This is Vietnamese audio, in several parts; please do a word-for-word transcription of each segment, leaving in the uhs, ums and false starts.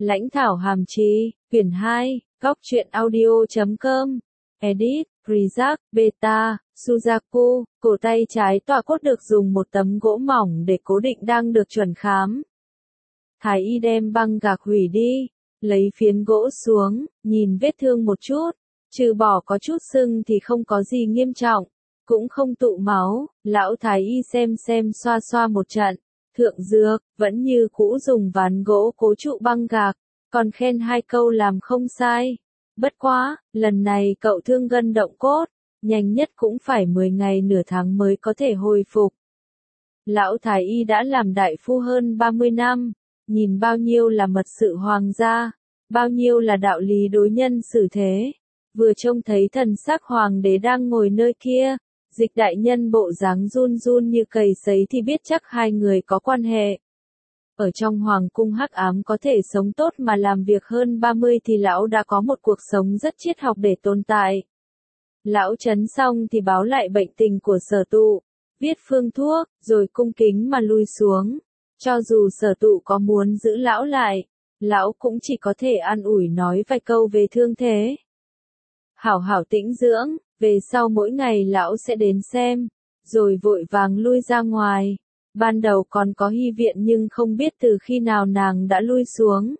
Lãnh thảo hàm trì, quyển hai, góc truyện audio chấm com, edit, Rizak, Beta, Suzaku, cổ tay trái tọa cốt được dùng một tấm gỗ mỏng để cố định đang được chuẩn khám. Thái y đem băng gạc hủy đi, lấy phiến gỗ xuống, nhìn vết thương một chút, trừ bỏ có chút sưng thì không có gì nghiêm trọng, cũng không tụ máu, lão thái y xem xem xoa xoa một trận, thượng dược, vẫn như cũ dùng ván gỗ cố trụ băng gạc, còn khen hai câu làm không sai. Bất quá, lần này cậu thương gân động cốt, nhanh nhất cũng phải mười ngày nửa tháng mới có thể hồi phục. Lão thái y đã làm đại phu hơn ba mươi năm, nhìn bao nhiêu là mật sự hoàng gia, bao nhiêu là đạo lý đối nhân xử thế. Vừa trông thấy thần sắc hoàng đế đang ngồi nơi kia, Dịch đại nhân bộ dáng run run như cầy sấy thì biết chắc hai người có quan hệ. Ở trong hoàng cung hắc ám có thể sống tốt mà làm việc hơn ba mươi thì lão đã có một cuộc sống rất triết học để tồn tại. Lão chấn xong thì báo lại bệnh tình của Sở Tụ, viết phương thuốc, rồi cung kính mà lui xuống. Cho dù Sở Tụ có muốn giữ lão lại, lão cũng chỉ có thể an ủi nói vài câu về thương thế. Hảo hảo tĩnh dưỡng, về sau mỗi ngày lão sẽ đến xem, rồi vội vàng lui ra ngoài. Ban đầu còn có hy viện nhưng không biết từ khi nào nàng đã lui xuống.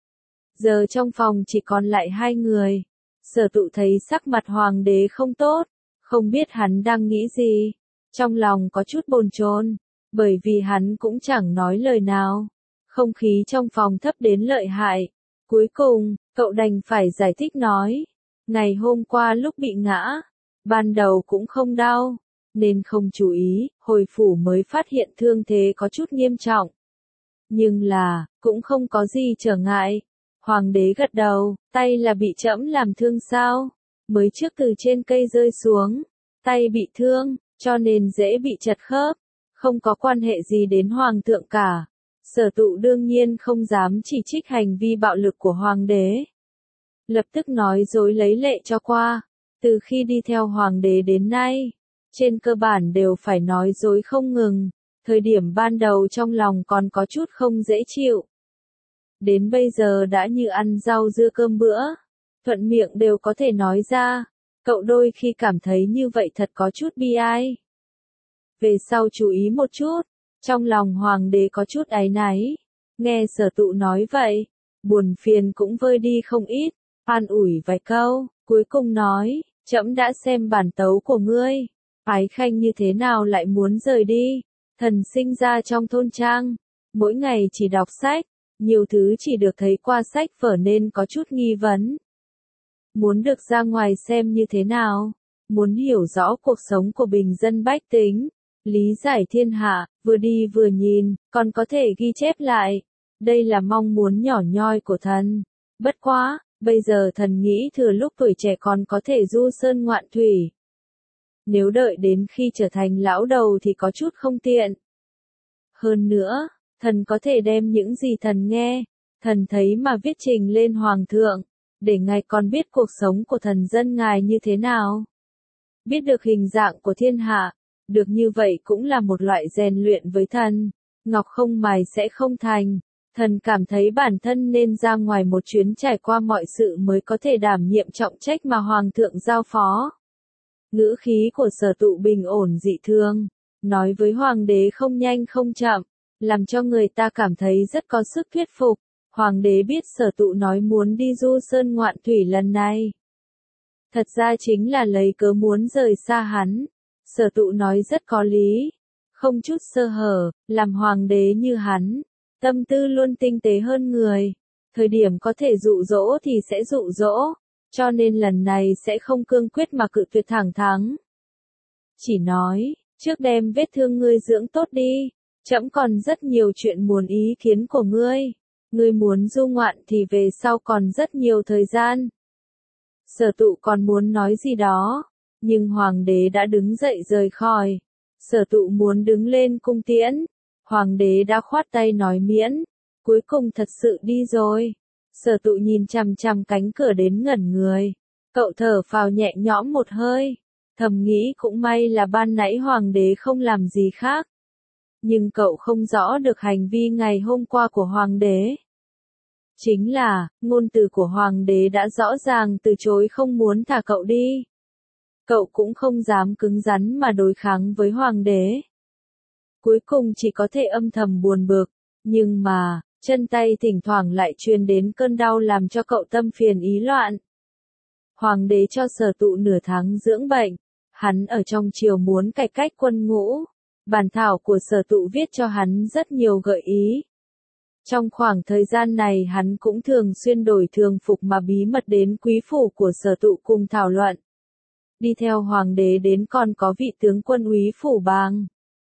Giờ trong phòng chỉ còn lại hai người. Sở Tụ thấy sắc mặt hoàng đế không tốt, không biết hắn đang nghĩ gì. Trong lòng có chút bồn chồn, bởi vì hắn cũng chẳng nói lời nào. Không khí trong phòng thấp đến lợi hại. Cuối cùng, cậu đành phải giải thích nói. Ngày hôm qua lúc bị ngã, ban đầu cũng không đau, nên không chú ý, hồi phủ mới phát hiện thương thế có chút nghiêm trọng. Nhưng là, cũng không có gì trở ngại. Hoàng đế gật đầu, tay là bị trẫm làm thương sao? Mới trước từ trên cây rơi xuống, tay bị thương, cho nên dễ bị chật khớp, không có quan hệ gì đến hoàng thượng cả. Sở Tụ đương nhiên không dám chỉ trích hành vi bạo lực của hoàng đế. Lập tức nói dối lấy lệ cho qua, từ khi đi theo hoàng đế đến nay, trên cơ bản đều phải nói dối không ngừng, thời điểm ban đầu trong lòng còn có chút không dễ chịu. Đến bây giờ đã như ăn rau dưa cơm bữa, thuận miệng đều có thể nói ra, cậu đôi khi cảm thấy như vậy thật có chút bi ai. Về sau chú ý một chút, trong lòng hoàng đế có chút áy náy, nghe Sở Tụ nói vậy, buồn phiền cũng vơi đi không ít, an ủi vài câu, cuối cùng nói, trẫm đã xem bản tấu của ngươi, Ái Khanh như thế nào lại muốn rời đi, thần sinh ra trong thôn trang, mỗi ngày chỉ đọc sách, nhiều thứ chỉ được thấy qua sách vở nên có chút nghi vấn. Muốn được ra ngoài xem như thế nào, muốn hiểu rõ cuộc sống của bình dân bách tính, lý giải thiên hạ, vừa đi vừa nhìn, còn có thể ghi chép lại. Đây là mong muốn nhỏ nhoi của thần. Bất quá, bây giờ thần nghĩ thừa lúc tuổi trẻ còn có thể du sơn ngoạn thủy. Nếu đợi đến khi trở thành lão đầu thì có chút không tiện. Hơn nữa, thần có thể đem những gì thần nghe, thần thấy mà viết trình lên hoàng thượng, để ngài còn biết cuộc sống của thần dân ngài như thế nào. Biết được hình dạng của thiên hạ, được như vậy cũng là một loại rèn luyện với thần. Ngọc không mài sẽ không thành. Thần cảm thấy bản thân nên ra ngoài một chuyến trải qua mọi sự mới có thể đảm nhiệm trọng trách mà hoàng thượng giao phó. Ngữ khí của Sở Tụ bình ổn dị thường, nói với hoàng đế không nhanh không chậm, làm cho người ta cảm thấy rất có sức thuyết phục. Hoàng đế biết Sở Tụ nói muốn đi du sơn ngoạn thủy lần này, thật ra chính là lấy cớ muốn rời xa hắn. Sở Tụ nói rất có lý, không chút sơ hở, làm hoàng đế như hắn, tâm tư luôn tinh tế hơn người, thời điểm có thể dụ dỗ thì sẽ dụ dỗ, cho nên lần này sẽ không cương quyết mà cự tuyệt thẳng thắn. Chỉ nói, trước đem vết thương ngươi dưỡng tốt đi, trẫm còn rất nhiều chuyện muốn ý kiến của ngươi, ngươi muốn du ngoạn thì về sau còn rất nhiều thời gian. Sở Tụ còn muốn nói gì đó, nhưng hoàng đế đã đứng dậy rời khỏi. Sở Tụ muốn đứng lên cung tiễn, hoàng đế đã khoát tay nói miễn, cuối cùng thật sự đi rồi. Sở Tụ nhìn chằm chằm cánh cửa đến ngẩn người, cậu thở phào nhẹ nhõm một hơi, thầm nghĩ cũng may là ban nãy hoàng đế không làm gì khác. Nhưng cậu không rõ được hành vi ngày hôm qua của hoàng đế. Chính là, ngôn từ của hoàng đế đã rõ ràng từ chối không muốn thả cậu đi. Cậu cũng không dám cứng rắn mà đối kháng với hoàng đế. Cuối cùng chỉ có thể âm thầm buồn bực, nhưng mà, chân tay thỉnh thoảng lại truyền đến cơn đau làm cho cậu tâm phiền ý loạn. Hoàng đế cho Sở Tụ nửa tháng dưỡng bệnh, hắn ở trong triều muốn cải cách quân ngũ. Bản thảo của Sở Tụ viết cho hắn rất nhiều gợi ý. Trong khoảng thời gian này hắn cũng thường xuyên đổi thường phục mà bí mật đến quý phủ của Sở Tụ cùng thảo luận. Đi theo hoàng đế đến còn có vị tướng quân úy phủ Bàng.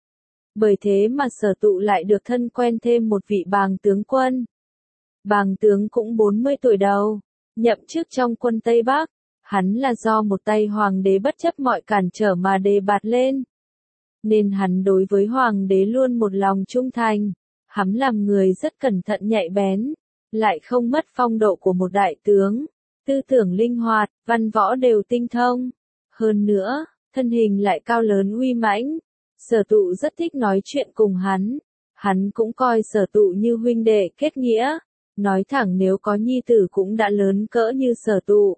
Bởi thế mà Sở Tụ lại được thân quen thêm một vị Bàng tướng quân. Bàng tướng cũng bốn mươi tuổi đầu, nhậm chức trong quân Tây Bắc, hắn là do một tay hoàng đế bất chấp mọi cản trở mà đề bạt lên. Nên hắn đối với hoàng đế luôn một lòng trung thành, hắn làm người rất cẩn thận nhạy bén, lại không mất phong độ của một đại tướng, tư tưởng linh hoạt, văn võ đều tinh thông. Hơn nữa, thân hình lại cao lớn uy mãnh. Sở Tụ rất thích nói chuyện cùng hắn, hắn cũng coi Sở Tụ như huynh đệ kết nghĩa, nói thẳng nếu có nhi tử cũng đã lớn cỡ như Sở Tụ.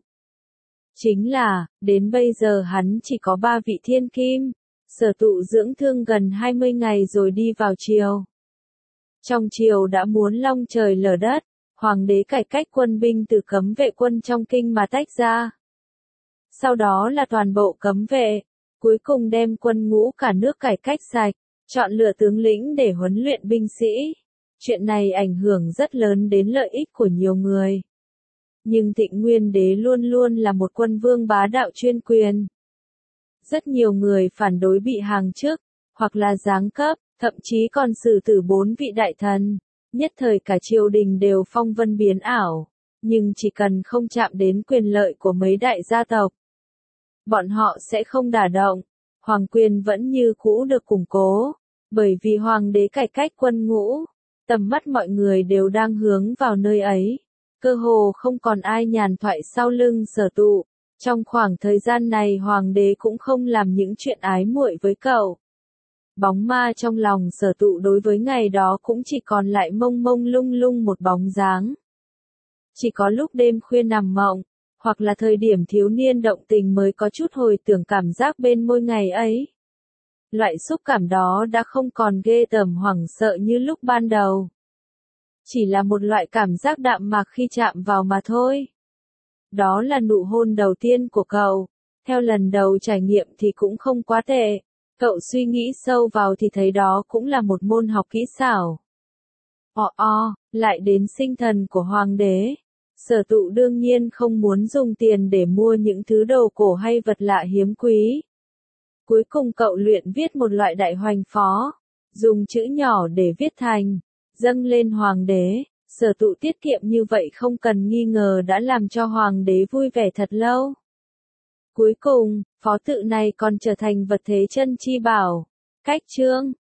Chính là, đến bây giờ hắn chỉ có ba vị thiên kim, Sở Tụ dưỡng thương gần hai mươi ngày rồi đi vào triều. Trong triều đã muốn long trời lở đất, hoàng đế cải cách quân binh từ cấm vệ quân trong kinh mà tách ra. Sau đó là toàn bộ cấm vệ. Cuối cùng đem quân ngũ cả nước cải cách sạch, chọn lựa tướng lĩnh để huấn luyện binh sĩ. Chuyện này ảnh hưởng rất lớn đến lợi ích của nhiều người. Nhưng Thịnh Nguyên Đế luôn luôn là một quân vương bá đạo chuyên quyền. Rất nhiều người phản đối bị hàng chức, hoặc là giáng cấp, thậm chí còn xử tử bốn vị đại thần. Nhất thời cả triều đình đều phong vân biến ảo, nhưng chỉ cần không chạm đến quyền lợi của mấy đại gia tộc, bọn họ sẽ không đả động, hoàng quyền vẫn như cũ được củng cố, bởi vì hoàng đế cải cách quân ngũ, tầm mắt mọi người đều đang hướng vào nơi ấy, cơ hồ không còn ai nhàn thoại sau lưng Sở Tụ. Trong khoảng thời gian này hoàng đế cũng không làm những chuyện ái muội với cậu. Bóng ma trong lòng Sở Tụ đối với ngày đó cũng chỉ còn lại mông mông lung lung một bóng dáng. Chỉ có lúc đêm khuya nằm mộng, hoặc là thời điểm thiếu niên động tình mới có chút hồi tưởng cảm giác bên môi ngày ấy. Loại xúc cảm đó đã không còn ghê tởm hoảng sợ như lúc ban đầu. Chỉ là một loại cảm giác đạm mạc khi chạm vào mà thôi. Đó là nụ hôn đầu tiên của cậu. Theo lần đầu trải nghiệm thì cũng không quá tệ. Cậu suy nghĩ sâu vào thì thấy đó cũng là một môn học kỹ xảo. O o, lại đến sinh thần của hoàng đế. Sở Tụ đương nhiên không muốn dùng tiền để mua những thứ đồ cổ hay vật lạ hiếm quý. Cuối cùng cậu luyện viết một loại đại hoành phó, dùng chữ nhỏ để viết thành, dâng lên hoàng đế. Sở Tụ tiết kiệm như vậy không cần nghi ngờ đã làm cho hoàng đế vui vẻ thật lâu. Cuối cùng, phó tự này còn trở thành vật thế chân chi bảo. Cách chương